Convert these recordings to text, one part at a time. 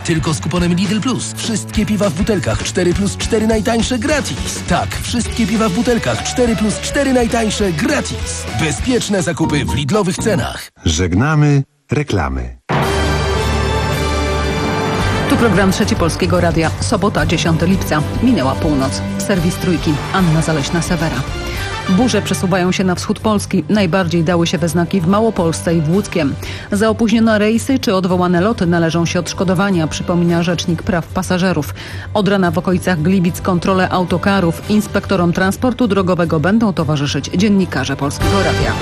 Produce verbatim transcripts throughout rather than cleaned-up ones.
tylko z kuponem Lidl Plus. Wszystkie piwa w butelkach cztery plus cztery najtańsze gratis. Tak, wszystkie piwa w butelkach cztery plus cztery najtańsze gratis. Bezpieczne zakupy w Lidlowych cenach. Żegnamy reklamy. Tu program Trzeci Polskiego Radia. Sobota, dziesiątego lipca. Minęła północ. Serwis Trójki. Anna Zaleśna-Sewera. Burze przesuwają się na wschód Polski. Najbardziej dały się we znaki w Małopolsce i w Łódzkiem. Za opóźnione rejsy czy odwołane loty należą się odszkodowania, przypomina Rzecznik Praw Pasażerów. Od rana w okolicach Gliwic kontrole autokarów. Inspektorom transportu drogowego będą towarzyszyć dziennikarze Polskiego Radia.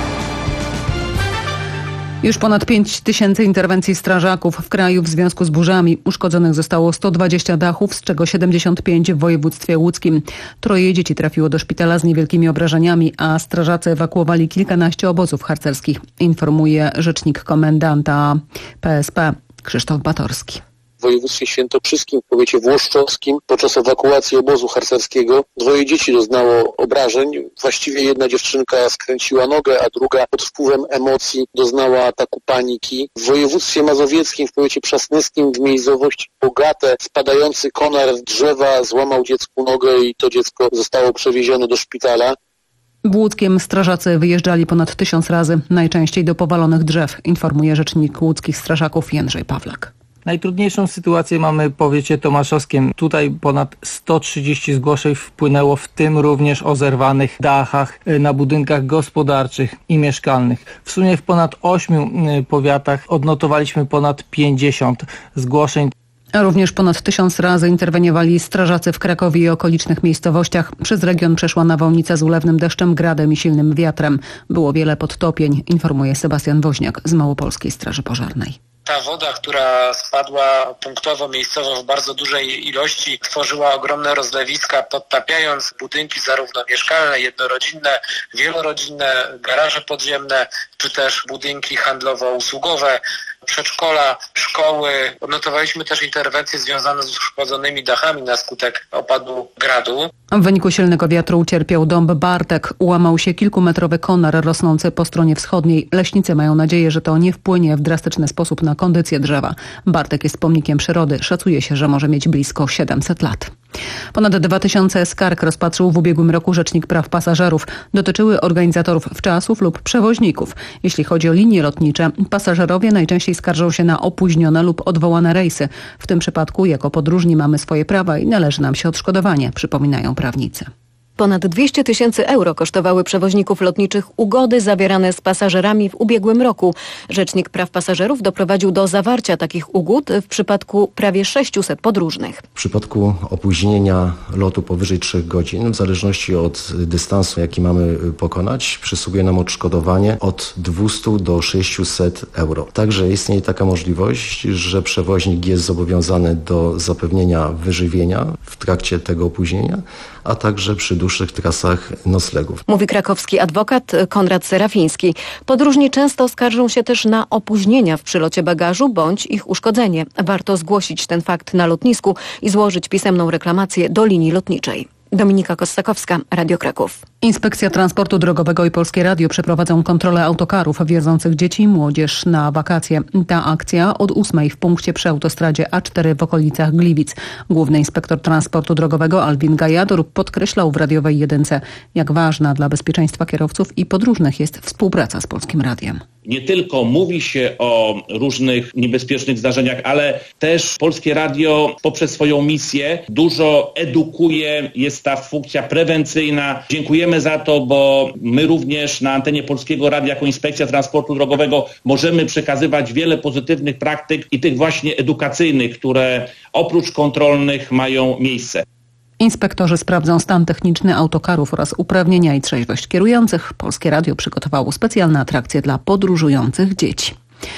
Już ponad pięć tysięcy interwencji strażaków w kraju w związku z burzami. Uszkodzonych zostało sto dwadzieścia dachów, z czego siedemdziesiąt pięć w województwie łódzkim. Troje dzieci trafiło do szpitala z niewielkimi obrażeniami, a strażacy ewakuowali kilkanaście obozów harcerskich, informuje rzecznik komendanta P S P Krzysztof Batorski. W województwie świętokrzyskim, w powiecie włoszczowskim, podczas ewakuacji obozu harcerskiego dwoje dzieci doznało obrażeń. Właściwie jedna dziewczynka skręciła nogę, a druga pod wpływem emocji doznała ataku paniki. W województwie mazowieckim, w powiecie przasnyskim, w miejscowości Bogate, spadający konar drzewa złamał dziecku nogę i to dziecko zostało przewiezione do szpitala. W Łódzkiem strażacy wyjeżdżali ponad tysiąc razy, najczęściej do powalonych drzew, informuje rzecznik łódzkich strażaków Jędrzej Pawlak. Najtrudniejszą sytuację mamy w powiecie tomaszowskim. Tutaj ponad sto trzydzieści zgłoszeń wpłynęło, w tym również o zerwanych dachach na budynkach gospodarczych i mieszkalnych. W sumie w ponad ośmiu powiatach odnotowaliśmy ponad pięćdziesiąt zgłoszeń. A również ponad tysiąc razy interweniowali strażacy w Krakowie i okolicznych miejscowościach. Przez region przeszła nawałnica z ulewnym deszczem, gradem i silnym wiatrem. Było wiele podtopień, informuje Sebastian Woźniak z Małopolskiej Straży Pożarnej. Ta woda, która spadła punktowo, miejscowo w bardzo dużej ilości, tworzyła ogromne rozlewiska, podtapiając budynki zarówno mieszkalne, jednorodzinne, wielorodzinne, garaże podziemne, czy też budynki handlowo-usługowe, przedszkola, szkoły. Odnotowaliśmy też interwencje związane z uszkodzonymi dachami na skutek opadu gradu. W wyniku silnego wiatru ucierpiał dąb Bartek. Ułamał się kilkumetrowy konar rosnący po stronie wschodniej. Leśnicy mają nadzieję, że to nie wpłynie w drastyczny sposób na kondycję drzewa. Bartek jest pomnikiem przyrody. Szacuje się, że może mieć blisko siedemset lat. Ponad dwa tysiące skarg rozpatrzył w ubiegłym roku Rzecznik Praw Pasażerów. Dotyczyły organizatorów wczasów lub przewoźników. Jeśli chodzi o linie lotnicze, pasażerowie najczęściej skarżą się na opóźnione lub odwołane rejsy. W tym przypadku jako podróżni mamy swoje prawa i należy nam się odszkodowanie, przypominają prawnicy. Ponad dwieście tysięcy euro kosztowały przewoźników lotniczych ugody zawierane z pasażerami w ubiegłym roku. Rzecznik Praw Pasażerów doprowadził do zawarcia takich ugód w przypadku prawie sześciuset podróżnych. W przypadku opóźnienia lotu powyżej trzech godzin, w zależności od dystansu, jaki mamy pokonać, przysługuje nam odszkodowanie od dwieście do sześciuset euro. Także istnieje taka możliwość, że przewoźnik jest zobowiązany do zapewnienia wyżywienia w trakcie tego opóźnienia, a także przy dłuższych trasach noclegów. Mówi krakowski adwokat Konrad Serafiński. Podróżni często skarżą się też na opóźnienia w przylocie bagażu bądź ich uszkodzenie. Warto zgłosić ten fakt na lotnisku i złożyć pisemną reklamację do linii lotniczej. Dominika Kostakowska, Radio Kraków. Inspekcja Transportu Drogowego i Polskie Radio przeprowadzą kontrolę autokarów wiozących dzieci i młodzież na wakacje. Ta akcja od ósmej w punkcie przy autostradzie A cztery w okolicach Gliwic. Główny inspektor transportu drogowego Alwin Gajador podkreślał w radiowej jedynce, jak ważna dla bezpieczeństwa kierowców i podróżnych jest współpraca z Polskim Radiem. Nie tylko mówi się o różnych niebezpiecznych zdarzeniach, ale też Polskie Radio poprzez swoją misję dużo edukuje, jest ta funkcja prewencyjna. Dziękujemy za to, bo my również na antenie Polskiego Radia jako Inspekcja Transportu Drogowego możemy przekazywać wiele pozytywnych praktyk i tych właśnie edukacyjnych, które oprócz kontrolnych mają miejsce. Inspektorzy sprawdzą stan techniczny autokarów oraz uprawnienia i trzeźwość kierujących. Polskie Radio przygotowało specjalne atrakcje dla podróżujących dzieci.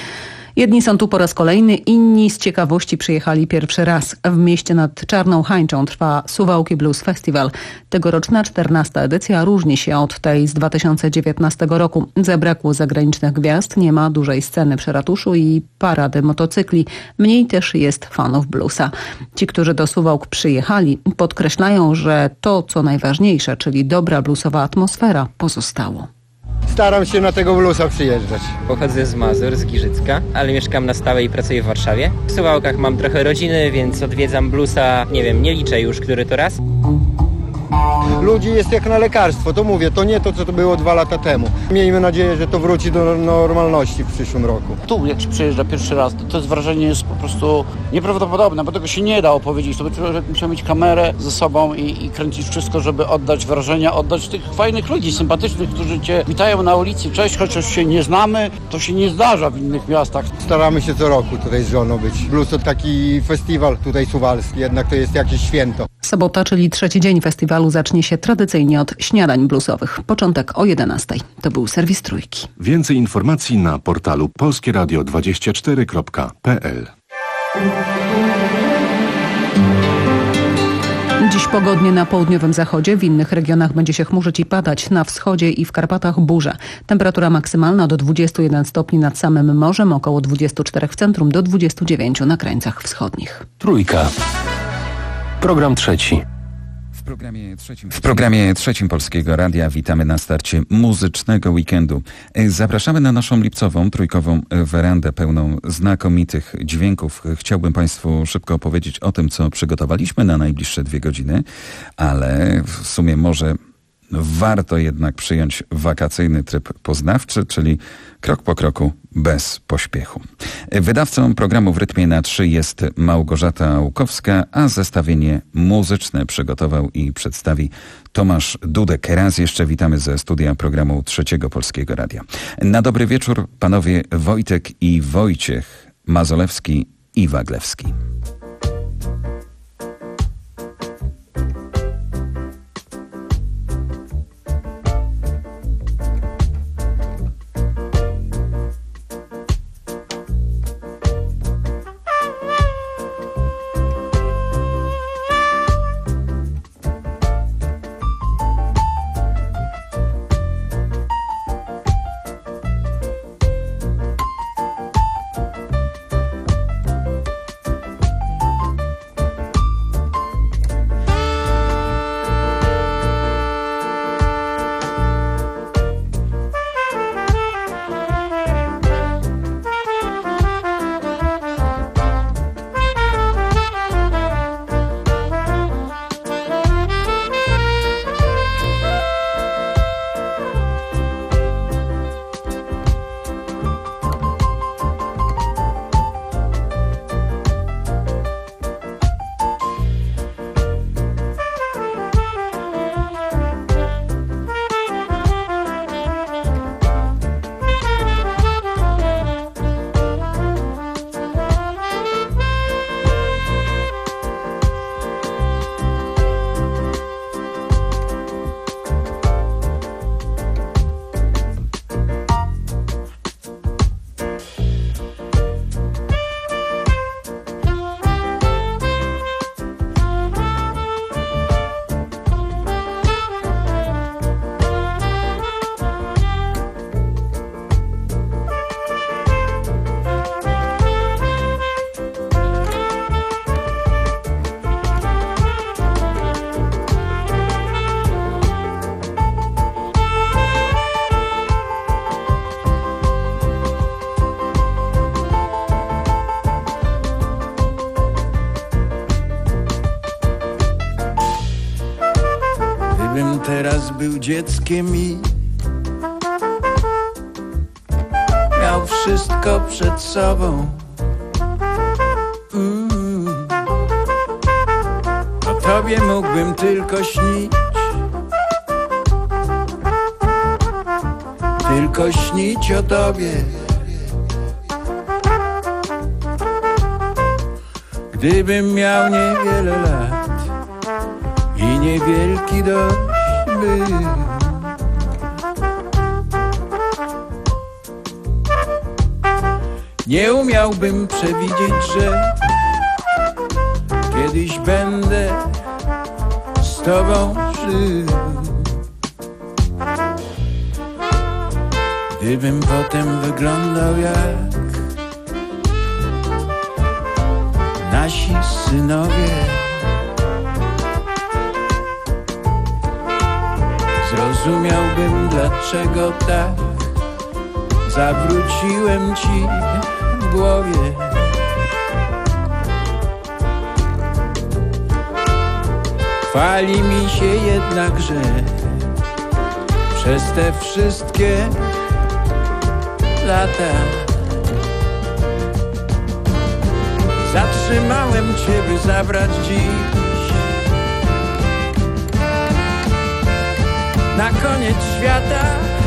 Jedni są tu po raz kolejny, inni z ciekawości przyjechali pierwszy raz. W mieście nad Czarną Hańczą trwa Suwałki Blues Festival. Tegoroczna czternasta edycja różni się od tej z dwa tysiące dziewiętnastego roku. Zabrakło zagranicznych gwiazd, nie ma dużej sceny przy ratuszu i parady motocykli. Mniej też jest fanów bluesa. Ci, którzy do Suwałk przyjechali, podkreślają, że to co najważniejsze, czyli dobra bluesowa atmosfera, pozostało. Staram się na tego bluesa przyjeżdżać. Pochodzę z Mazur, z Giżycka, ale mieszkam na stałe i pracuję w Warszawie. W Suwałkach mam trochę rodziny, więc odwiedzam bluesa, nie wiem, nie liczę już, który to raz. Ludzi jest jak na lekarstwo, to mówię, to nie to, co to było dwa lata temu. Miejmy nadzieję, że to wróci do normalności w przyszłym roku. Tu, jak się przyjeżdża pierwszy raz, to, to jest wrażenie jest po prostu nieprawdopodobne, bo tego się nie da opowiedzieć. To by człowiek musiał mieć kamerę ze sobą i, i kręcić wszystko, żeby oddać wrażenia, oddać tych fajnych ludzi, sympatycznych, którzy cię witają na ulicy. Cześć, chociaż się nie znamy, to się nie zdarza w innych miastach. Staramy się co roku tutaj z żoną być. Blues to taki festiwal tutaj suwalski, jednak to jest jakieś święto. Sobota, czyli trzeci dzień festiwalu, zacznie się tradycyjnie od śniadań bluesowych. Początek o jedenastej. To był serwis Trójki. Więcej informacji na portalu polskie radio dwadzieścia cztery kropka p l. Dziś pogodnie na południowym zachodzie, w innych regionach będzie się chmurzyć i padać, na wschodzie i w Karpatach burze. Temperatura maksymalna do dwudziestu jeden stopni nad samym morzem, około dwudziestu czterech w centrum, do dwudziestu dziewięciu na krańcach wschodnich. Trójka. Program trzeci. W programie trzecim, w programie trzecim Polskiego Radia witamy na starcie muzycznego weekendu. Zapraszamy na naszą lipcową, trójkową werandę pełną znakomitych dźwięków. Chciałbym Państwu szybko opowiedzieć o tym, co przygotowaliśmy na najbliższe dwie godziny, ale w sumie może warto jednak przyjąć wakacyjny tryb poznawczy, czyli krok po kroku, bez pośpiechu. Wydawcą programu W rytmie na trzy jest Małgorzata Łukowska, a zestawienie muzyczne przygotował i przedstawi Tomasz Dudek. Raz jeszcze witamy ze studia programu Trzeciego Polskiego Radia. Na dobry wieczór panowie Wojtek i Wojciech, Mazolewski i Waglewski. Teraz był dzieckiem i miał wszystko przed sobą. Mm. O tobie mógłbym tylko śnić, tylko śnić o tobie. Gdybym miał niewiele lat i niewielki dość, nie umiałbym przewidzieć, że kiedyś będę z tobą żył. Gdybym potem wyglądał jak nasi synowie, rozumiałbym dlaczego tak zawróciłem ci w głowie. Chwali mi się jednak, że przez te wszystkie lata zatrzymałem cię, by zabrać dziś na koniec świata.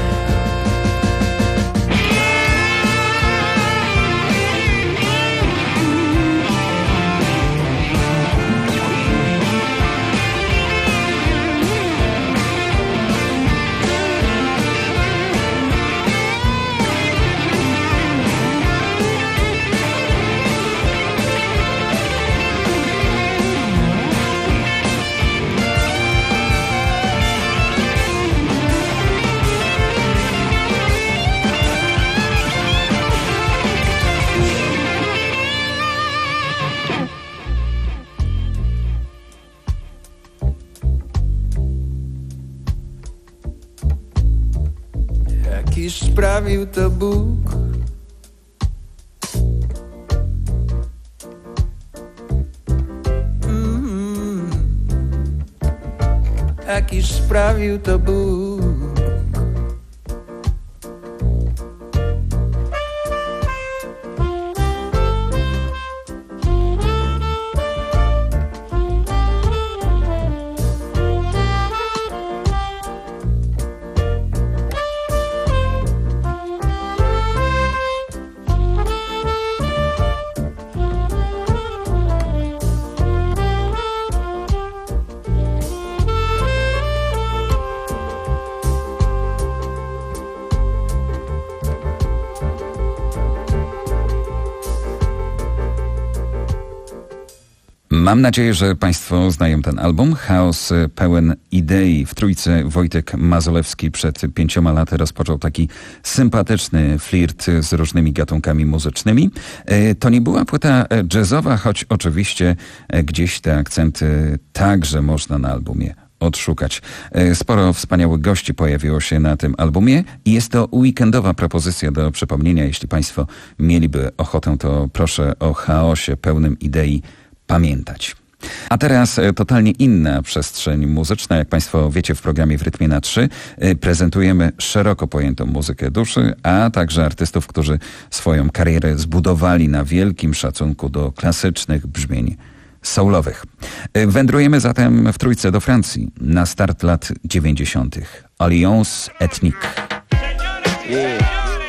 Jakiż sprawił to Bóg, mm, jakiż sprawił to Bóg. Mam nadzieję, że Państwo znają ten album. Chaos pełen idei. W trójce Wojtek Mazolewski przed pięcioma laty rozpoczął taki sympatyczny flirt z różnymi gatunkami muzycznymi. To nie była płyta jazzowa, choć oczywiście gdzieś te akcenty także można na albumie odszukać. Sporo wspaniałych gości pojawiło się na tym albumie i jest to weekendowa propozycja do przypomnienia. Jeśli Państwo mieliby ochotę, to proszę o chaosie pełnym idei pamiętać. A teraz totalnie inna przestrzeń muzyczna. Jak Państwo wiecie, w programie W rytmie na trzy prezentujemy szeroko pojętą muzykę duszy, a także artystów, którzy swoją karierę zbudowali na wielkim szacunku do klasycznych brzmień soulowych. Wędrujemy zatem w trójce do Francji na start lat dziewięćdziesiątych. Alliance Ethnique. Yeah.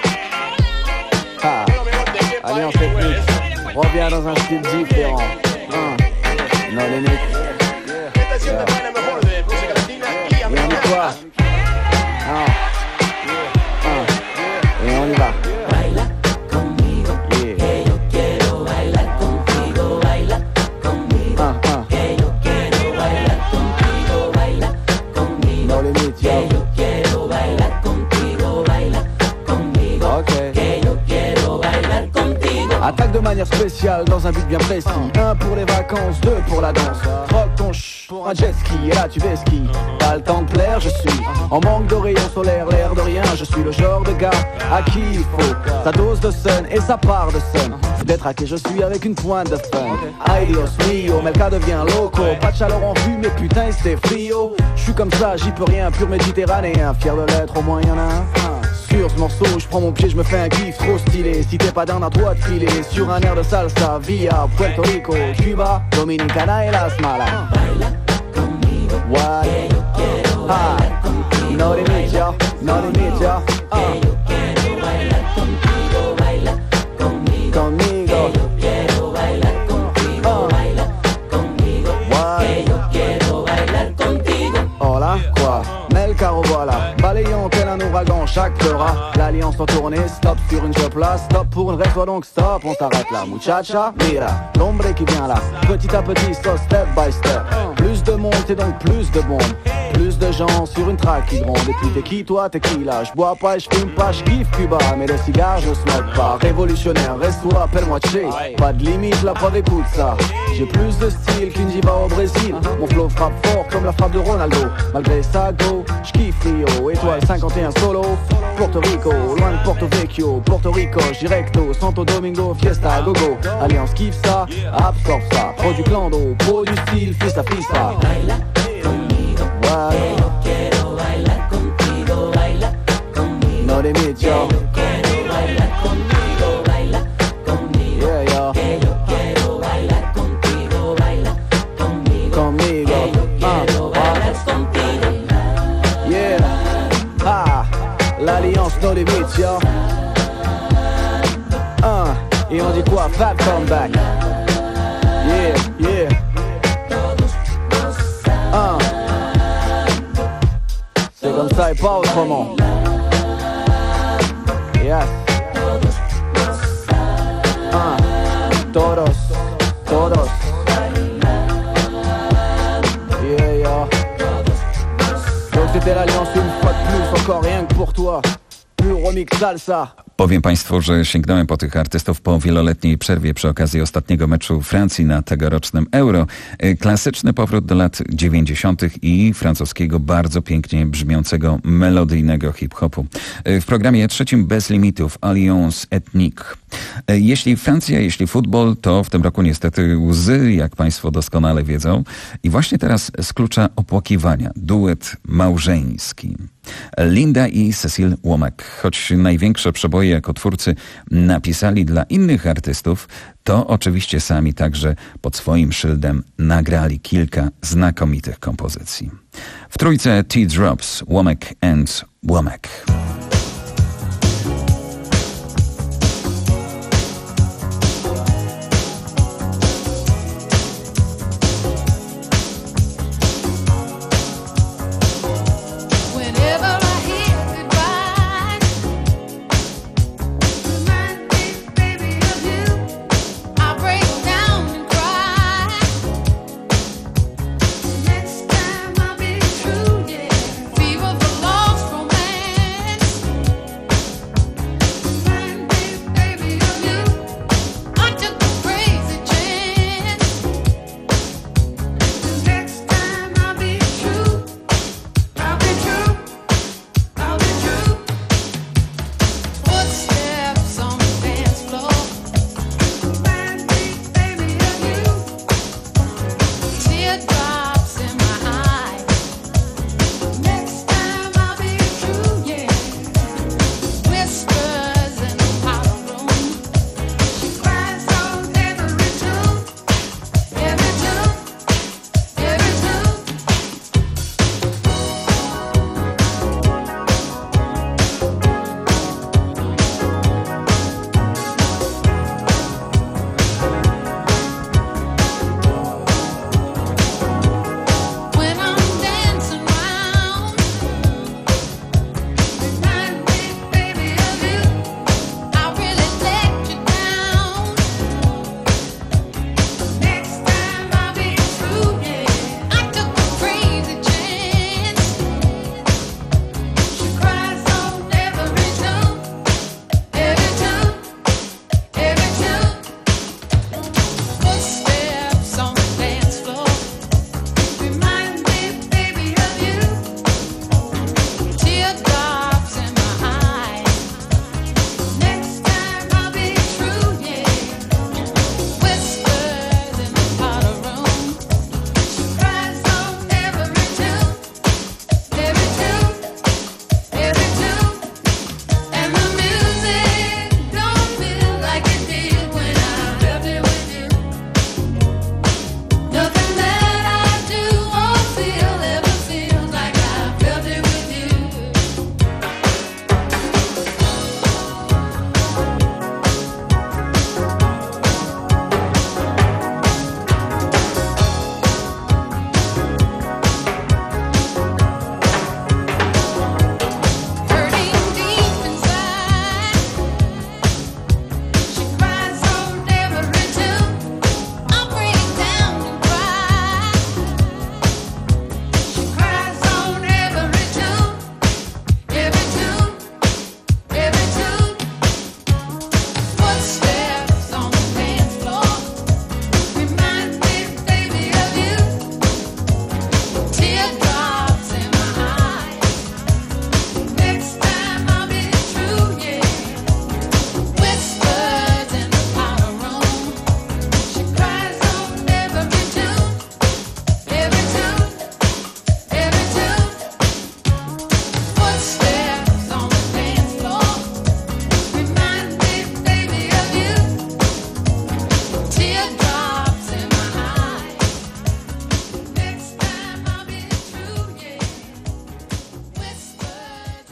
Ha. Alliance Ethnique. Reviens dans un style différent. Hein. Non, les mecs. Yeah. Et on y quoi? Hein. Hein. Et on y va. Baila conmigo. Yeah. Que yo quiero bailar contigo. Baila conmigo. Uh, uh. Que yo quiero bailar contigo. Baila conmigo. Non, les mecs. Que yo quiero bailar contigo. Baila conmigo. Okay. Que yo quiero bailar contigo. Attaque de manière spéciale dans un but bien précis. Un pour les vacances, deux pour la danse. Troque ton ch pour un jet ski et là tu fais ski. Pas le temps de plaire, je suis en manque de rayons solaires, l'air de rien. Je suis le genre de gars à qui il faut sa dose de sun et sa part de sun. D'être à qui je suis avec une pointe de fun. Ay Dios mio, Melka devient loco. Pas de chaleur en vue mais putain c'est frio. Je suis comme ça, j'y peux rien, pur méditerranéen. Fier de l'être, au moins y'en a un. Sur ce morceau, je prends mon pied, je me fais un kiff trop stylé. Si t'es pas down à toi de filer sur un air de salsa via Puerto Rico, Cuba, Dominicana et Las Malas. Baila conmigo, what? Que yo quiero bailar contigo. No limit, yo, no limit, yo. Que yo quiero bailar contigo, baila conmigo. Conmigo. Que yo quiero bailar contigo, baila conmigo. What? Que yo quiero bailar contigo. Hola, quoi? Melka revoilà, balayant tel un ouragan chaque fera. L'alliance en tournée, stop sur une job là, stop pour une reste, donc stop, on s'arrête là. Muchacha, mira, l'ombre qui vient là, petit à petit, so step by step. Plus de monde et donc plus de bombes. Plus de gens sur une track qui grondent. Et puis t'es qui toi, t'es qui là? Je bois pas, je fume pas, je kiffe Cuba. Mais le cigare je smoke pas. Révolutionnaire, reste-toi, appelle-moi Che. Pas de limite, la preuve écoute ça. J'ai plus de style qu'une diva au Brésil. Mon flow frappe fort comme la frappe de Ronaldo. Malgré ça go, je kiffe Rio. Étoile cinquante et un solo. Porto Rico, loin de Porto Vecchio. Porto Rico, Directo, Santo Domingo, Fiesta, Gogo. Alliance kiffe ça, absorbe ça. Pro du clando, pro du style, fista fista. Baila conmigo, ouais. Yo quiero bailar contigo, baila conmigo. No limit, yo. Quiero bailar contigo, baila conmigo. Yeah, yo. Yo quiero bailar contigo, baila conmigo. Conmigo. Yo quiero bailar contigo. Yeah. Ah, l'alliance no limit, yo. Uh, et on dit quoi? Fat comeback. Yeah, yeah. Uh. C'est comme ça et pas autrement. Yes. Uh. Todos, todos. Yeah, yeah. Donc c'était l'alliance une fois de plus, encore rien que pour toi. Pur remix salsa. Powiem Państwu, że sięgnąłem po tych artystów po wieloletniej przerwie przy okazji ostatniego meczu Francji na tegorocznym Euro. Klasyczny powrót do lat dziewięćdziesiątych i francuskiego bardzo pięknie brzmiącego melodyjnego hip-hopu. W programie trzecim bez limitów Alliance Ethnique. Jeśli Francja, jeśli futbol, to w tym roku niestety łzy, jak Państwo doskonale wiedzą. I właśnie teraz z klucza opłakiwania duet małżeński. Linda i Cecil Womack. Choć największe przeboje jako twórcy napisali dla innych artystów, to oczywiście sami także pod swoim szyldem nagrali kilka znakomitych kompozycji. W trójce Teardrops, Womack and Womack. Next time I'll be true, yeah. Fever for lost romance.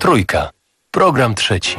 Trójka. Program trzeci.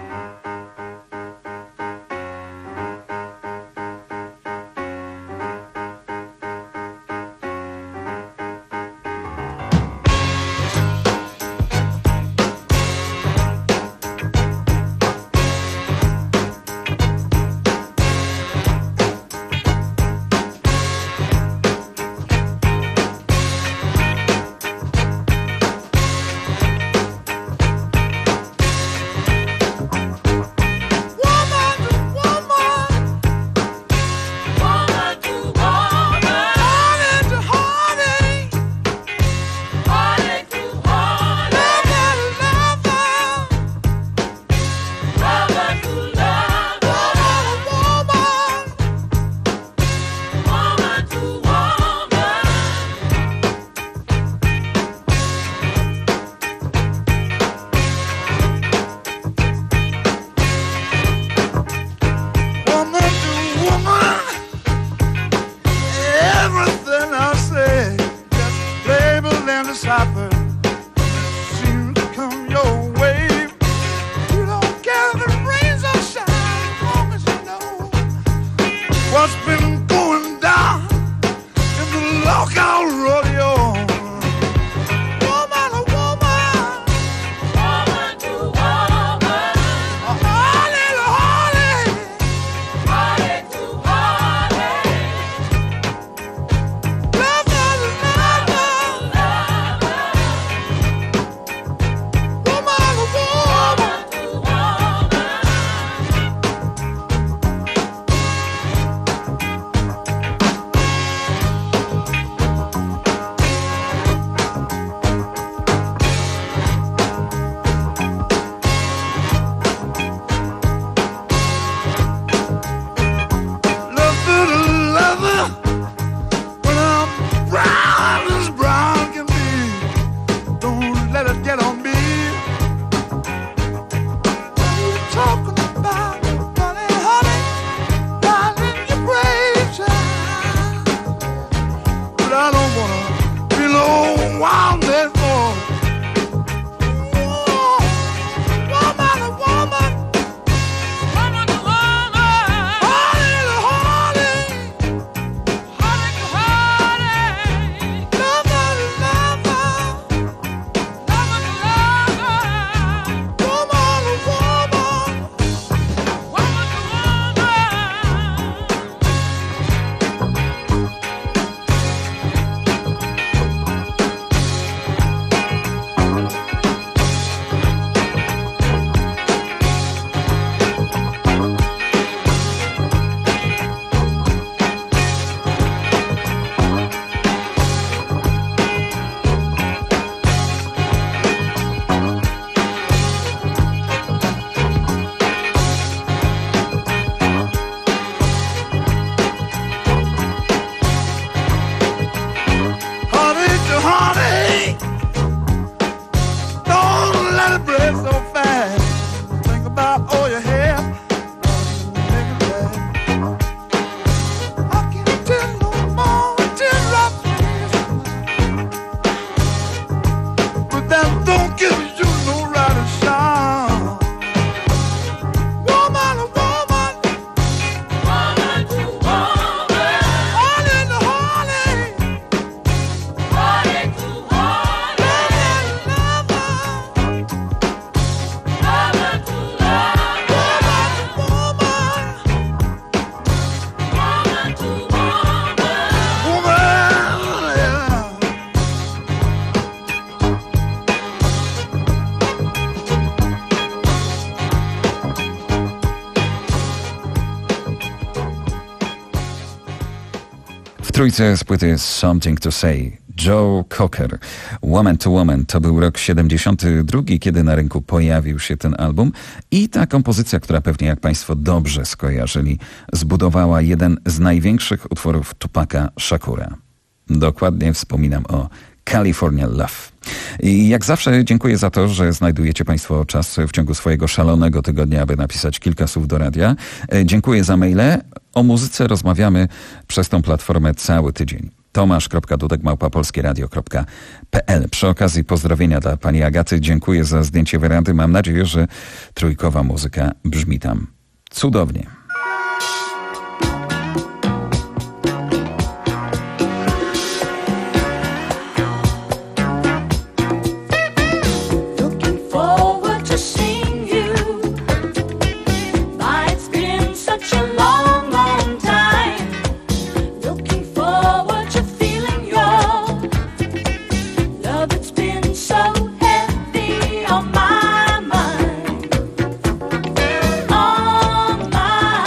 Trójce z płyty Something to Say. Joe Cocker. Woman to Woman to był rok siedemdziesiąty drugi, kiedy na rynku pojawił się ten album i ta kompozycja, która pewnie jak Państwo dobrze skojarzyli, zbudowała jeden z największych utworów Tupaca Shakura. Dokładnie wspominam o California Love. I jak zawsze dziękuję za to, że znajdujecie Państwo czas w ciągu swojego szalonego tygodnia, aby napisać kilka słów do radia. Dziękuję za maile. O muzyce rozmawiamy przez tą platformę cały tydzień. tomasz kropka dudek małpa polskie radio kropka p l. Przy okazji pozdrowienia dla pani Agaty. Dziękuję za zdjęcie werandy. Mam nadzieję, że trójkowa muzyka brzmi tam cudownie. On my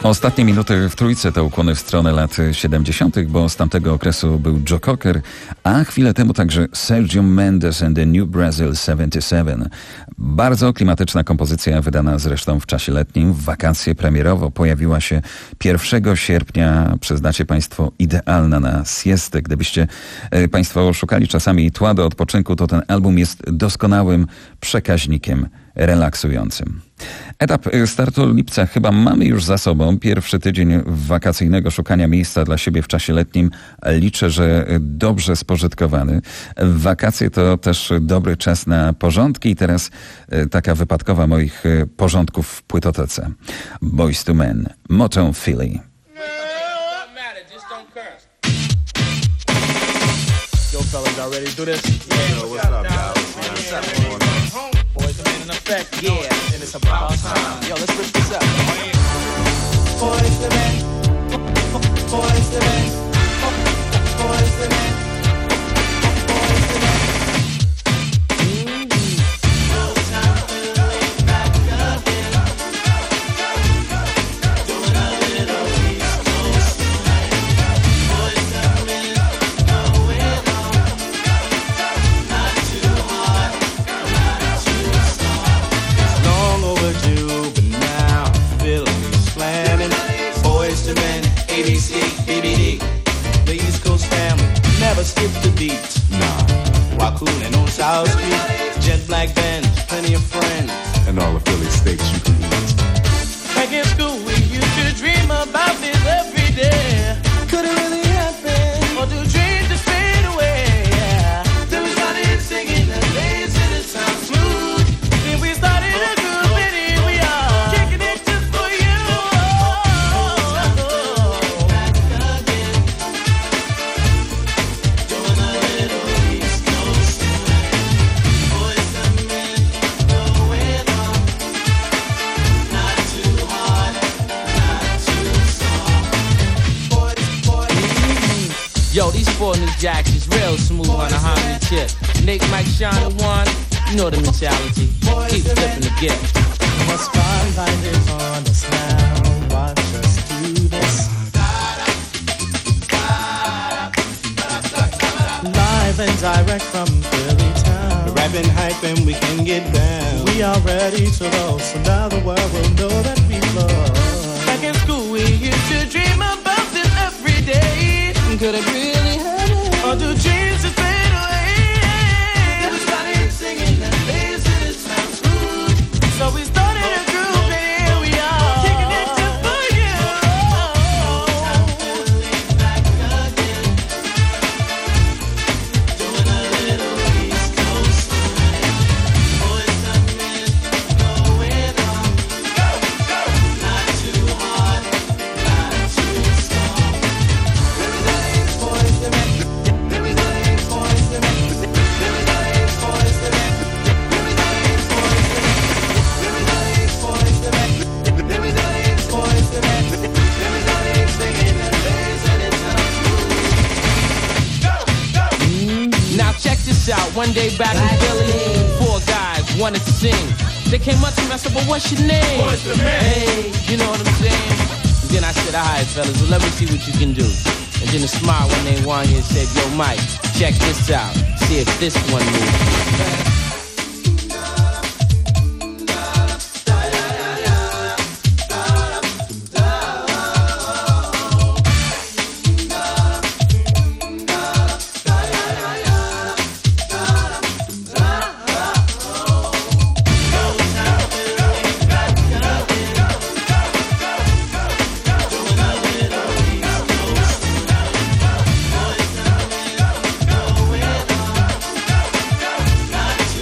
Ostatnie minuty w trójce to ukłony w stronę lat siedemdziesiątych, bo z tamtego okresu był Joe Cocker, a chwilę temu także Sergio Mendes and the New Brazil siedemdziesiąt siedem. Bardzo klimatyczna kompozycja, wydana zresztą w czasie letnim, w wakacje premierowo. Pojawiła się pierwszego sierpnia, przyznacie Państwo, idealna na siestę. Gdybyście e, Państwo szukali czasami tła do odpoczynku, to ten album jest doskonałym przekaźnikiem relaksującym. Etap startu lipca chyba mamy już za sobą. Pierwszy tydzień wakacyjnego szukania miejsca dla siebie w czasie letnim liczę, że dobrze spożytkowany. Wakacje to też dobry czas na porządki i teraz taka wypadkowa moich porządków w płytotece. Boyz two Men, Motown Philly. Yo, fellas, y'all ready to do this? Yeah, yo, what's up, y'all? What's up, man? Boyz two Men in effect, yeah, and it's about time. Yo, let's rip this up. Boyz two Men, Boyz two Men, Boyz two Men, Boyz two Men. No time to wait back again. Doing a little East Coast tonight. Boyz two Men, going on. Not too hard, not too soft. It's long overdue, but now Philly's planning. Boyz two Men, A B C, B B D. The East Coast family never skip the beat. Nah. While cooling on South Street, jet black band, plenty of friends, And all the Philly steaks you can eat. back in school, we used to dream about this every day. Could it really happen? Or do dreams just fade away? Yeah. Then we started singing the days in the sound smooth. Then we started a group and here we are, kicking it just for you. Back again, doing a little East Coast tonight. Boyz two Men, going on. Not too hard, not too soft. Boys, boys. Yo, these four new jacks is real smooth on a Honda chip. Nick, Mike, Sean, and one, you know the mentality. Keep flipping the gift. The spotlight is on us now. Watch us do this. Live and direct from Philly town. We're rapping, hyping, we can get down. We are ready to roll, so now the world will know that we love. Back in school, we used to dream about this every day. Could it really happen? Or do dreams just fade away? Then we started singing that bass and it sounds smooth. So we started a group and here we are, kicking it just for you. Time to lean back again. Doing a little East Coast tonight. Boyz two Men, going on. Not too hard, not too soft. Boyz two Men, Boyz two Men, Boyz two Men, Boyz two Men, Boyz two Men, singing the days and it sounds smooth. Now check this out. One day back in Philly, four guys wanted to sing. They came up to me, I said, "Well, what's your name?" Boyz two Men. Hey, you know what I'm saying? And then I said, "All right, fellas, well, let me see what you can do." And then a smile when they won you and said, "Yo, Mike, check this out. See if this one moves." Not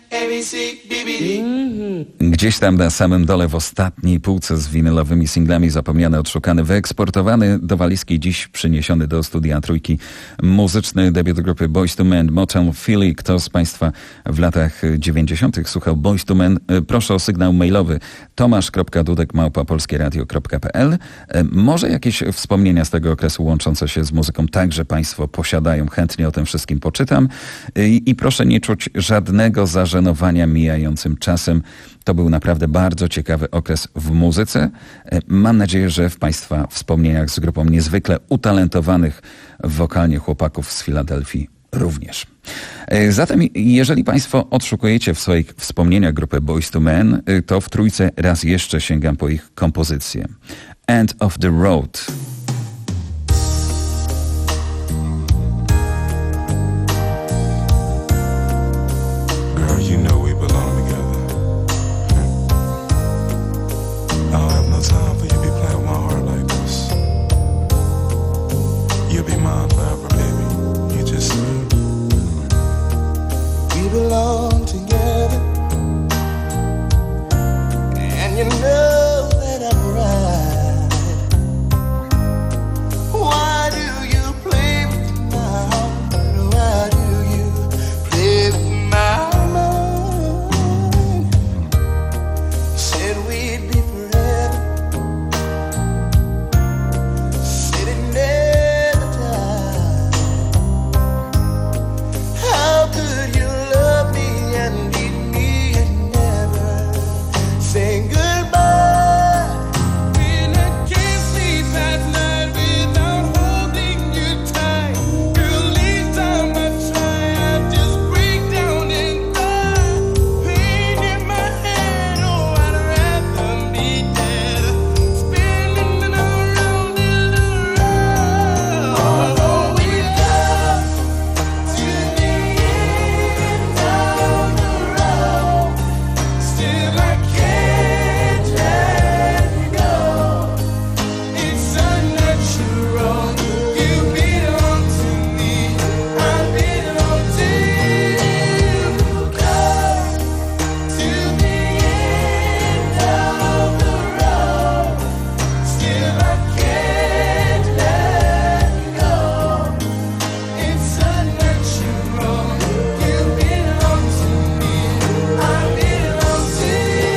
Gdzieś tam na samym dole w ostatniej półce z winylowymi singlami zapomniany, odszukany, wyeksportowany do walizki, dziś przyniesiony do studia Trójki muzyczny debiut grupy Boyz two Men, Motown Philly. Kto z Państwa w latach dziewięćdziesiątych słuchał Boyz two Men? Proszę o sygnał mailowy tomasz kropka dudek małpa polskie radio kropka p l. Może jakieś wspomnienia z tego okresu łączące się z muzyką także Państwo posiadają. Chętnie o tym wszystkim poczytam. I, i proszę nie czuć żadnego zażenowania mijającym czasem. To był naprawdę bardzo ciekawy okres w muzyce. Mam nadzieję, że w Państwa wspomnieniach z grupą niezwykle utalentowanych wokalnie chłopaków z Filadelfii również. Zatem jeżeli Państwo odszukujecie w swoich wspomnieniach grupę Boyz two Men, to w Trójce raz jeszcze sięgam po ich kompozycję. End of the Road. Belong together, and you know that I'm right. Why do you play with my heart? Why do you play with my mind? Said we'd be forever, said it never died. How could you love me and leave me and never say goodbye? When I can't sleep at night without holding you tight, girl, each time I try, I just break down and cry. Pain in my head, oh, I'd rather be dead, spinning around and around. Although we love to the end of the road, still I can't let you go. It's unnatural. You belong to me, I belong to you. Close to the end of the road, still I can't let you go. It's unnatural. You belong to me, I belong to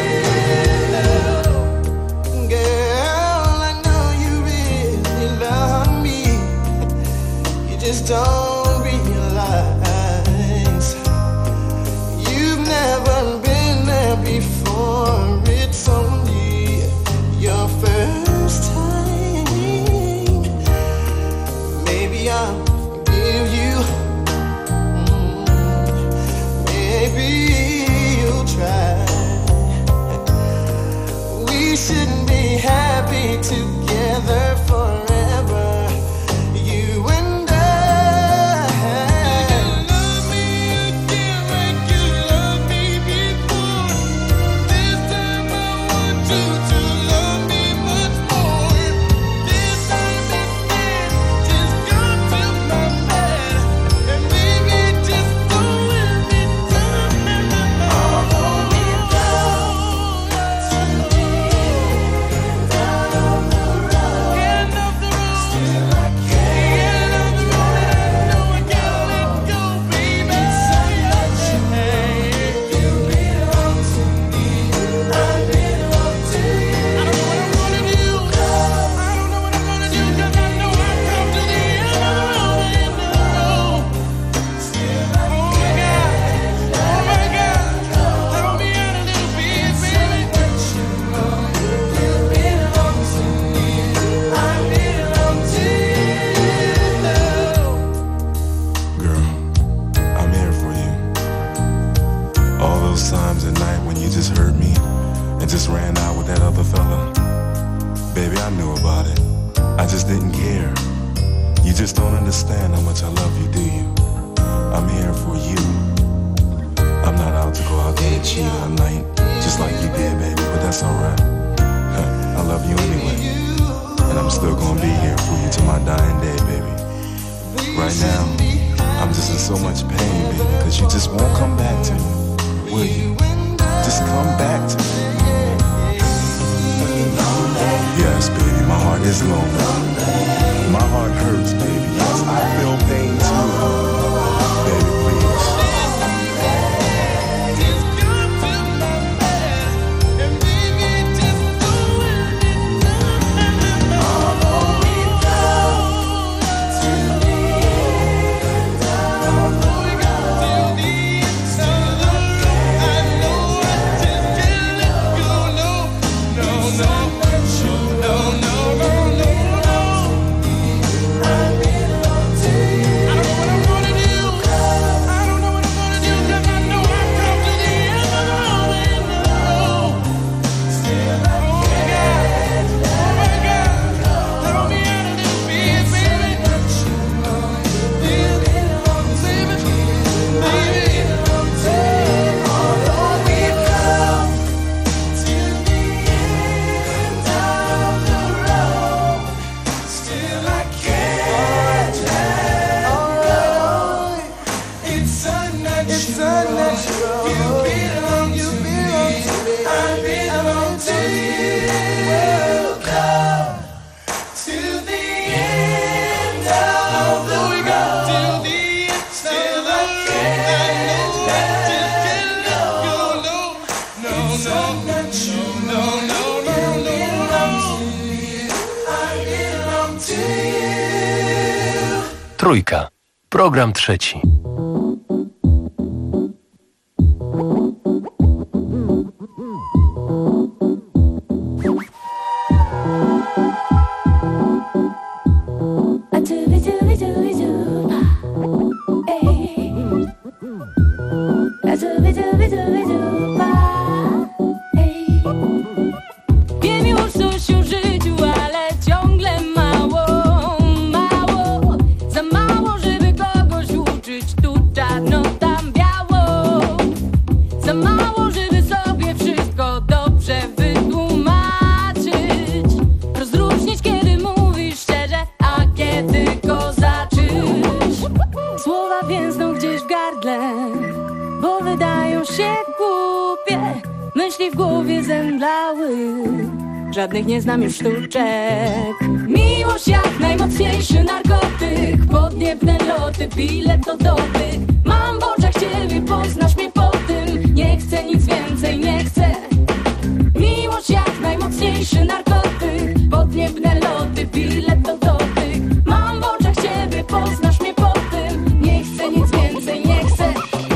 you. Girl, I know you really love me. You just don't realize you've never been there before. It's only your first time. Maybe I'll forgive you. Mm, Maybe you'll try. We shouldn't be happy together forever, you and I. Love me again like you loved me before. This time I want you to love me much more. This time instead, just come to my bed and baby, just go with me down. Although we go to the end of the road, end of the road, still I can't. End of the road, I know I can't let go, baby. You belong to me, I belong to you. I don't know what I'm gonna do. I don't know what I'm gonna do, 'cause I know I've come to the end of the road, end of the road. Still I can't. Oh my God, help me out a little bit, baby. You belong to me, I belong to you. Girl, I'm here for you. All those times at night when you just hurt me and just ran out with that other fella. Baby, I knew about it. I just didn't care. You just don't understand how much I love you, do you? I'm here for you. I'm not out to go out there and cheat all night, just like you did, baby, but that's alright. I love you anyway. And I'm still gonna be here for you till my dying day, baby. Right now, I'm just in so much pain, baby, because you just won't come back to me. will you? Just come back to me. Yes, baby, my heart is lonely. My heart hurts, baby. Yes, I feel pain too. Baby, please. Trójka. Program trzeci. Żadnych nie znam już sztuczek. Miłość jak najmocniejszy narkotyk. Podniebne loty, bilet do doby. Mam w oczach ciebie, poznasz mnie po tym. Nie chcę nic więcej, nie chcę. Miłość jak najmocniejszy narkotyk. Podniebne loty, bilet do doby. Mam w oczach ciebie, poznasz mnie po tym. Nie chcę nic więcej, nie chcę.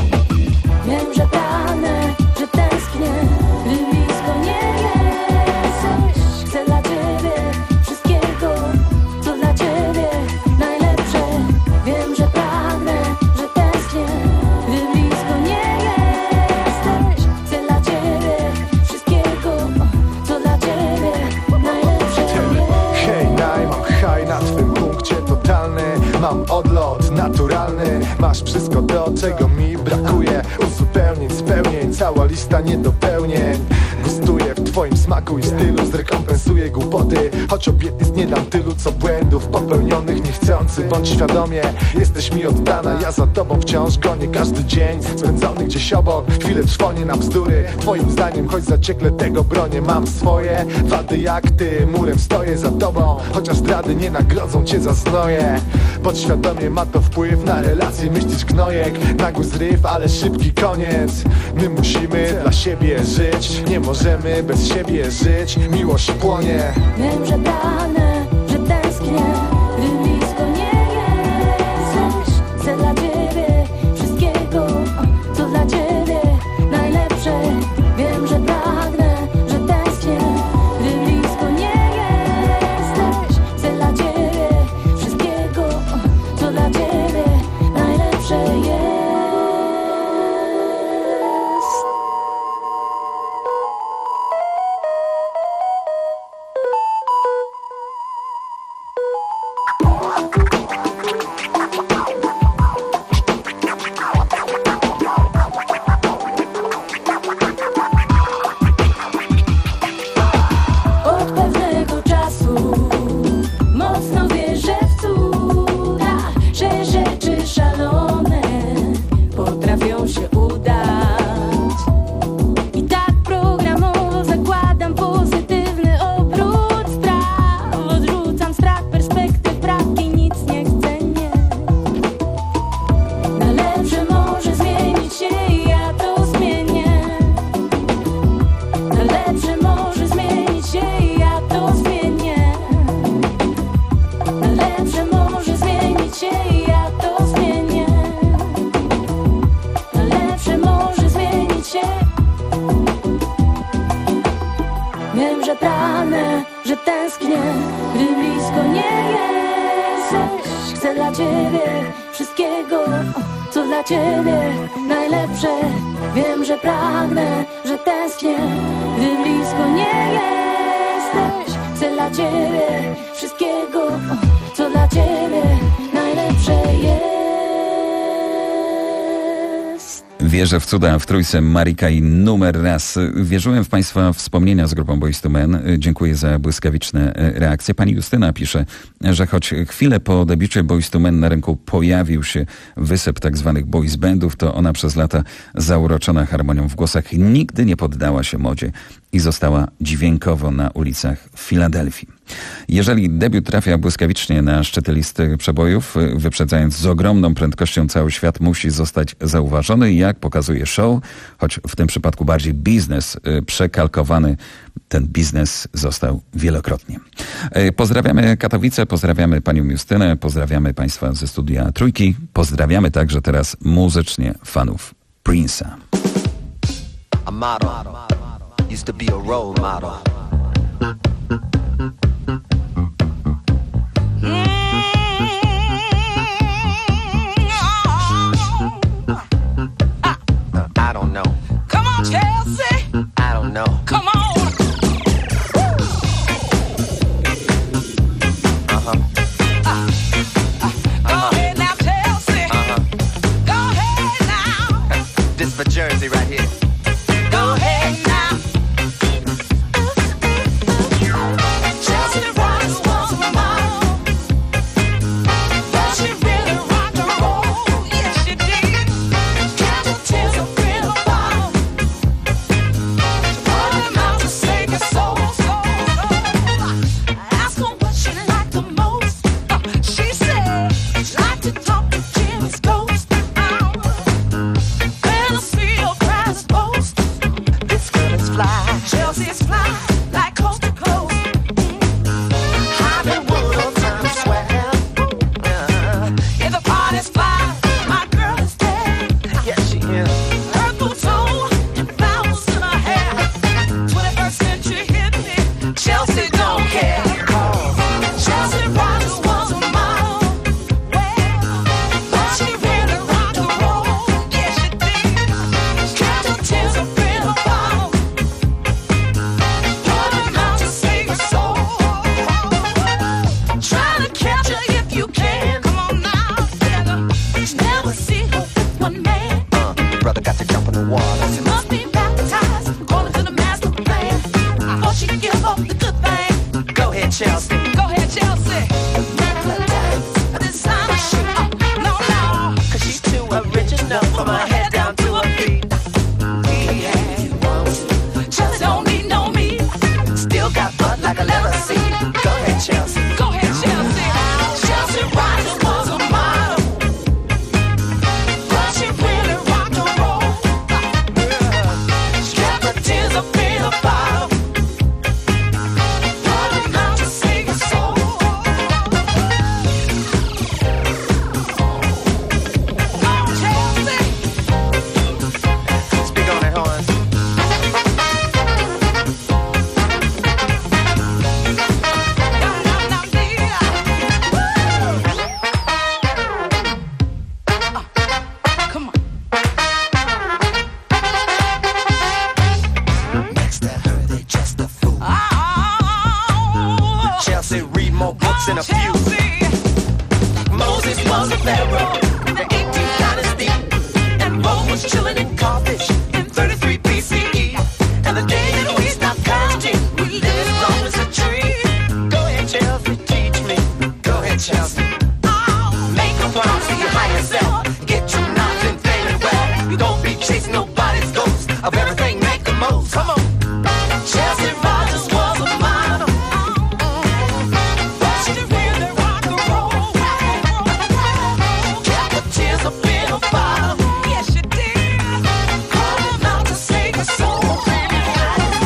Wiem, że pragnę, że tęsknię, gdy blisko nie jesteś. Chcę dla ciebie wszystkiego, co dla ciebie najlepsze. Wiem, że pragnę, że tęsknię, gdy blisko nie jesteś. Chcę dla ciebie wszystkiego, co dla ciebie najlepsze. Hej, daj, mam haj na twym punkcie totalny. Mam odlot naturalny. Masz wszystko, do czego mi brakuje. Uzupełnień, spełnień, cała lista niedopełnień. Gustuję w twoim smaku i stylu. Zrekompensuję głupoty, choć obietnic nie dam tylu, co błędów popełnionych niechcący. Bądź świadomie, jesteś mi oddana. Ja za tobą wciąż gonię każdy dzień spędzony gdzieś obok. Chwilę trwonie na bzdury. Twoim zdaniem, choć zaciekle tego bronię. Mam swoje wady jak ty. Murem stoję za tobą, chociaż zdrady nie nagrodzą cię za znoje. Podświadomie ma to wpływ na relacje. Myślisz gnojek, nagły zryw, ale szybki koniec. My musimy dla siebie żyć. Nie możemy bez siebie żyć. Miłość płonie. Wiem, że pragnę, że tęsknię, gdy blisko nie jesteś. Chcę dla ciebie wszystkiego, co dla ciebie najlepsze. Wiem, że pragnę, że tęsknię, gdy blisko nie jesteś. Chcę dla ciebie wszystkiego, co dla ciebie najlepsze jest. tęsknię, gdy blisko nie jesteś. Chcę dla ciebie wszystkiego, co dla ciebie najlepsze. Wiem, że pragnę, że tęsknię, gdy blisko nie jesteś. Chcę dla ciebie wszystkiego, co dla ciebie najlepsze jest. Wierzę w cuda w trójce Marika i numer raz. Wierzyłem w Państwa wspomnienia z grupą Boyz two Men. Dziękuję za błyskawiczne reakcje. Pani Justyna pisze, że choć chwilę po debiucie Boyz two Men na rynku pojawił się wysyp tak zwanych boys bandów, to ona przez lata zauroczona harmonią w głosach nigdy nie poddała się modzie i została dźwiękowo na ulicach Filadelfii. Jeżeli debiut trafia błyskawicznie na szczyty listy przebojów, wyprzedzając z ogromną prędkością cały świat, musi zostać zauważony, jak pokazuje show, choć w tym przypadku bardziej biznes, przekalkowany ten biznes został wielokrotnie. Pozdrawiamy Katowice, pozdrawiamy panią Justynę, pozdrawiamy Państwa ze studia Trójki, pozdrawiamy także teraz muzycznie fanów Prince'a. A model used to be a role model. I don't know. Come on, Chelsea. I don't know. Come on. Uh-huh. Uh, uh, go Uh-huh. ahead now, Chelsea. Uh-huh. Go ahead now. This for Jersey right here. Go ahead now. Chelsea Rose was a model, but she really rocked and roll. Yes, she did. Candle tears up in a bottle. Put him out to save his soul, soul, soul. Ask her what she liked the most. Uh, she said she liked to talk to Jimmy's ghost. Uh, when I see her cries post, This girl is fly. Chelsea's fly like coast to coast. Hollywood or Times Square. Uh, If the party's fly, my girl is dead. yeah, she is. Her boots on and flowers in her hair. twenty-first century hippie, Chelsea don't care. Chelsea Rogers was a model, but she really rocked and roll. Yeah, she did. Candle tears up in a bottle. Put him out to save his soul. Try to catch her if you can. Come on now, better. Never see her with one man. Uh, your brother got to jump in the water. She must be baptized according to the master plan. I thought she'd give up the good thing. Go ahead, Chelsea. Go ahead, Chelsea. Designer shit. Oh, no, no. Cause she's too original from her head down to her feet. Chelsea don't need no meat. Still got butt like a leather seat. Go ahead, Chelsea. Go ahead, Chelsea. Chelsea Rogers was a model, but she really rocked and roll. She kept her tears up in a bottle. Put him out to save his soul. Go on, Chelsea. Speak on that horn. Come on. Next to her, they just a fool. Oh, Chelsea read more books than a few. Chelsea. Moses was a pharaoh, the eighteenth dynasty, And Rome was chilling in Carthage in thirty-three B C E. and the day that we stopped counting, we live as long as a tree. Go ahead, Chelsea, teach me. Go ahead, Chelsea. Make a promise to your higher self. Get your knowledge and fame and wealth. You don't be chasing nobody's ghost. Of everything, make the most. Come on. Chelsea Rogers was a model, but she really rocked and roll. Kept her tears up in a bottle. Yes, she did. Put him out to save his soul.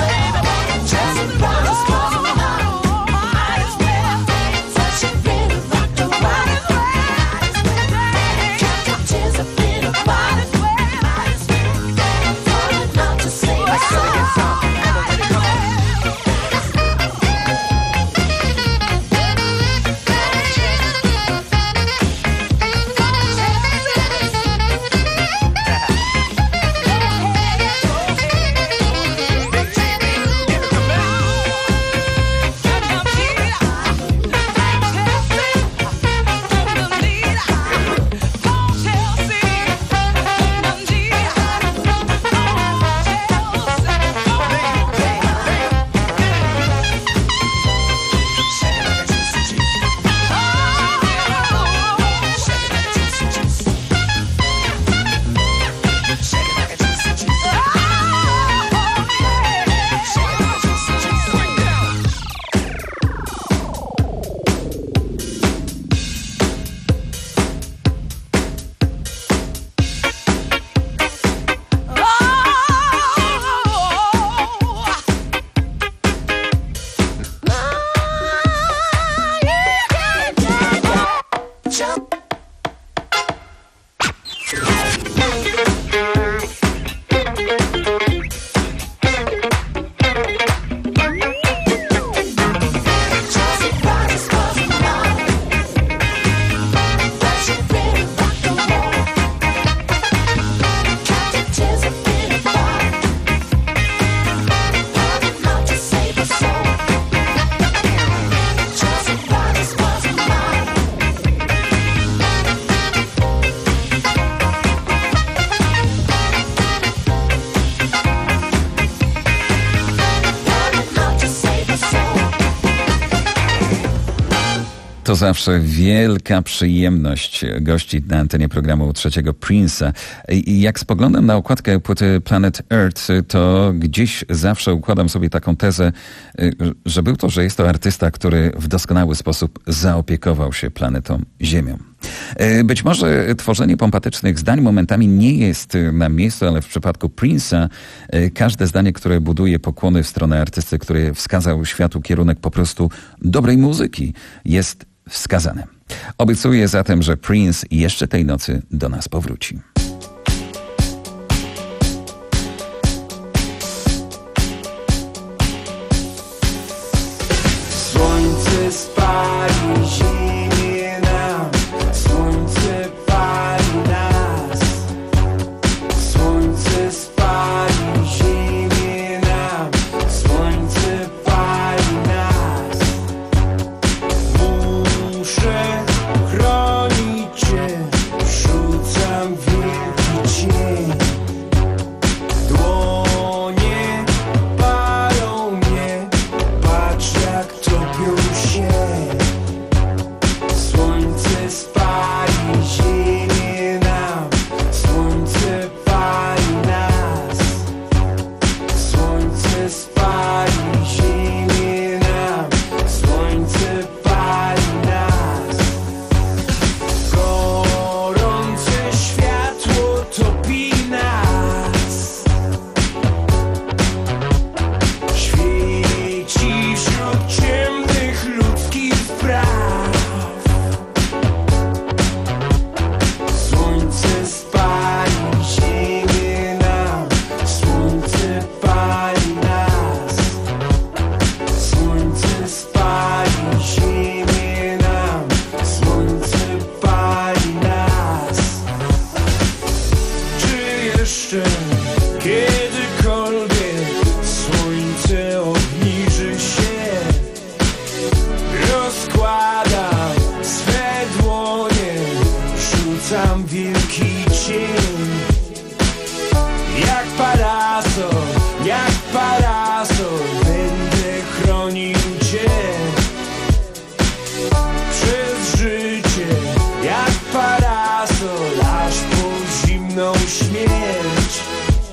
To zawsze wielka przyjemność gościć na antenie programu Trzeciego Prince'a. I jak spoglądam na okładkę płyty Planet Earth, to gdzieś zawsze układam sobie taką tezę, że był to, że jest to artysta, który w doskonały sposób zaopiekował się planetą Ziemią. Być może tworzenie pompatycznych zdań momentami nie jest na miejscu, ale w przypadku Prince'a każde zdanie, które buduje pokłony w stronę artysty, który wskazał światu kierunek po prostu dobrej muzyki, jest wskazane. Obiecuję zatem, że Prince jeszcze tej nocy do nas powróci. Słońce spali ziemię nam, słońce pali nas. Słońce spali ziemię nam, słońce pali nas. Muszę chronić cię, rzucam wielki cień. Dłonie palą mnie, patrz jak topią się. Słońce spali ziemię nam, słońce pali nas. Słońce spali ziemię nam, słońce pali nas. Gorące światło topi nas, świeci wśród ciemnych ludzkich spraw. Słońce spali ziemię nam, słońce pali nas. Słońce spali ziemię nam, słońce pali nas. Czy jeszcze kiedykolwiek słońce obniży się? Rozkładam swe dłonie, rzucam wielki cień. Jak parasol, jak parasol, będę chronił cię przez życie. Jak parasol, aż po zimną śmierć.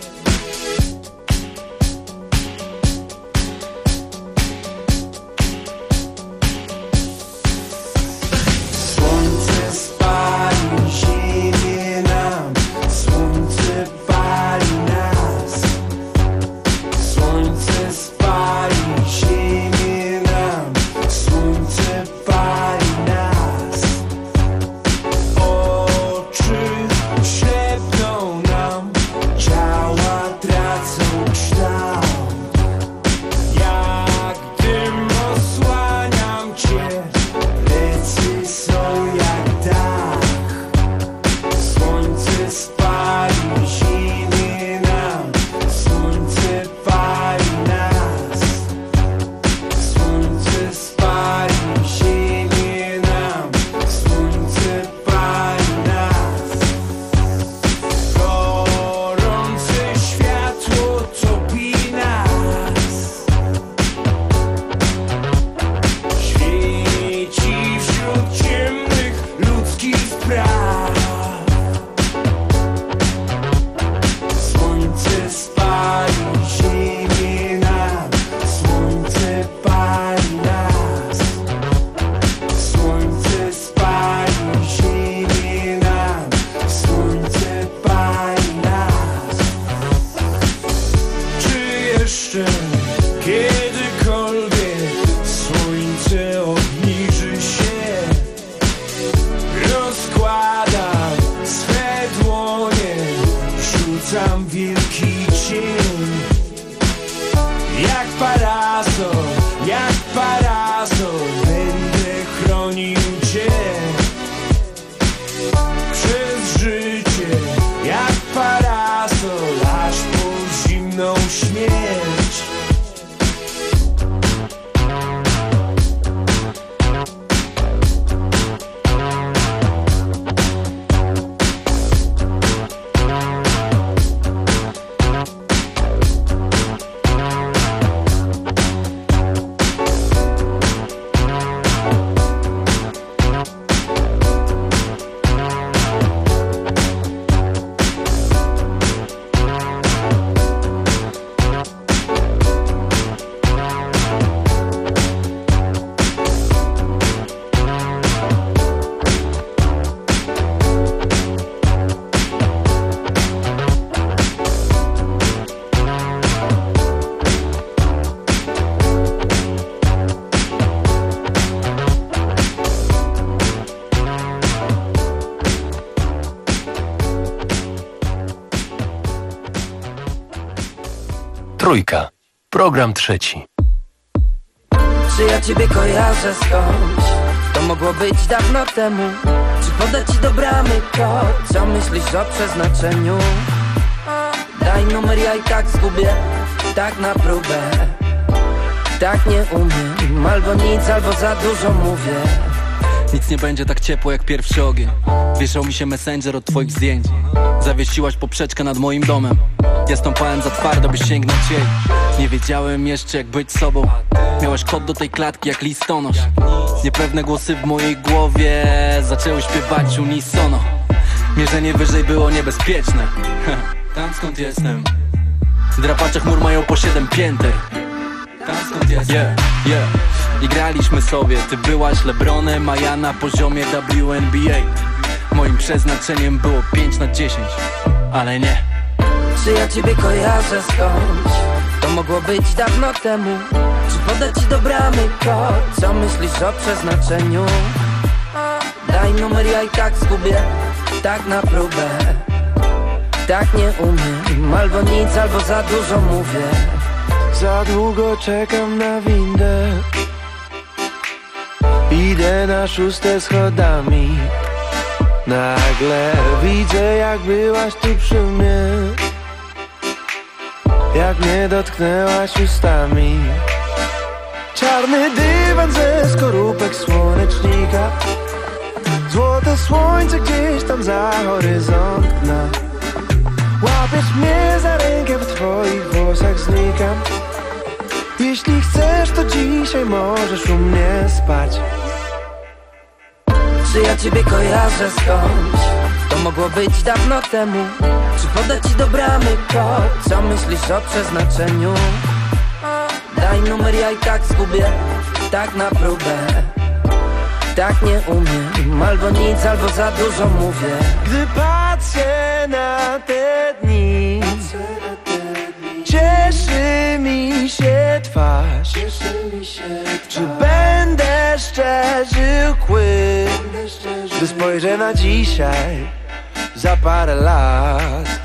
Słońce spali ziemię nam, słońce pali nas. Słońce spali ziemię nam, słońce pali nas. Oczy ślepną nam, ciała tracą kształt. Jak dym osłaniam cię, plecy są jak dach. Słońce spali ziemię nam, słońce pali nas. Słońce spali ziemię nam, słońce pali nas. Gorące światło topi nas, świeci wśród ciemnych ludzkich spraw. Słońce spali ziemię nam, słońce pali nas. Słońce spali ziemię nam, słońce pali nas. Czy jeszcze kiedykolwiek słońce obniży się? Rozkładam swe dłonie, rzucam wielki cień. Jak parasol, jak parasol, będę chronił cię przez życie. Jak parasol, aż po zimną śmierć. Trójka. Program trzeci. Czy ja ciebie kojarzę skądś? To mogło być dawno temu. Czy podać ci do bramy kod? Co myślisz o przeznaczeniu? Daj numer, ja i tak zgubię. Tak na próbę. Tak nie umiem. Albo nic, albo za dużo mówię. Nic nie będzie tak ciepło jak pierwszy ogień. Wieszał mi się messenger od twoich zdjęć. Zawiesiłaś poprzeczkę nad moim domem. Ja stąpałem za twardo, by sięgnąć jej. Nie wiedziałem jeszcze jak być sobą. Miałeś kod do tej klatki jak listonosz. Niepewne głosy w mojej głowie zaczęły śpiewać unisono. Mierzenie wyżej było niebezpieczne. Tam skąd jestem. Drapacze chmur mają po siedem pięter. Tam skąd jestem. Yeah, yeah. I graliśmy sobie. Ty byłaś LeBronem, a ja na poziomie W N B A. Moim przeznaczeniem było pięć na dziesięć. Ale nie. Czy ja ciebie kojarzę skądś? To mogło być dawno temu. Czy podać ci do bramy kod? Co myślisz o przeznaczeniu? Daj numer, ja i tak zgubię. Tak na próbę. Tak nie umiem. Albo nic, albo za dużo mówię. Za długo czekam na windę. Idę na szóste schodami. Nagle widzę jak byłaś tu przy mnie. Jak mnie dotknęłaś ustami. Czarny dywan ze skorupek słonecznika. Złote słońce gdzieś tam za horyzont dna. Łapiesz mnie za rękę, w twoich włosach znikam. Jeśli chcesz, to dzisiaj możesz u mnie spać. Czy ja ciebie kojarzę skądś? To mogło być dawno temu. Czy podać ci do bramy kod? Co myślisz o przeznaczeniu? Daj numer, ja i tak zgubię. Tak na próbę. Tak nie umiem. Albo nic, albo za dużo mówię. Gdy patrzę na te dni, cieszy mi się twarz. Czy będę szczerzył kły, gdy spojrzę na dzisiaj, za parę lat?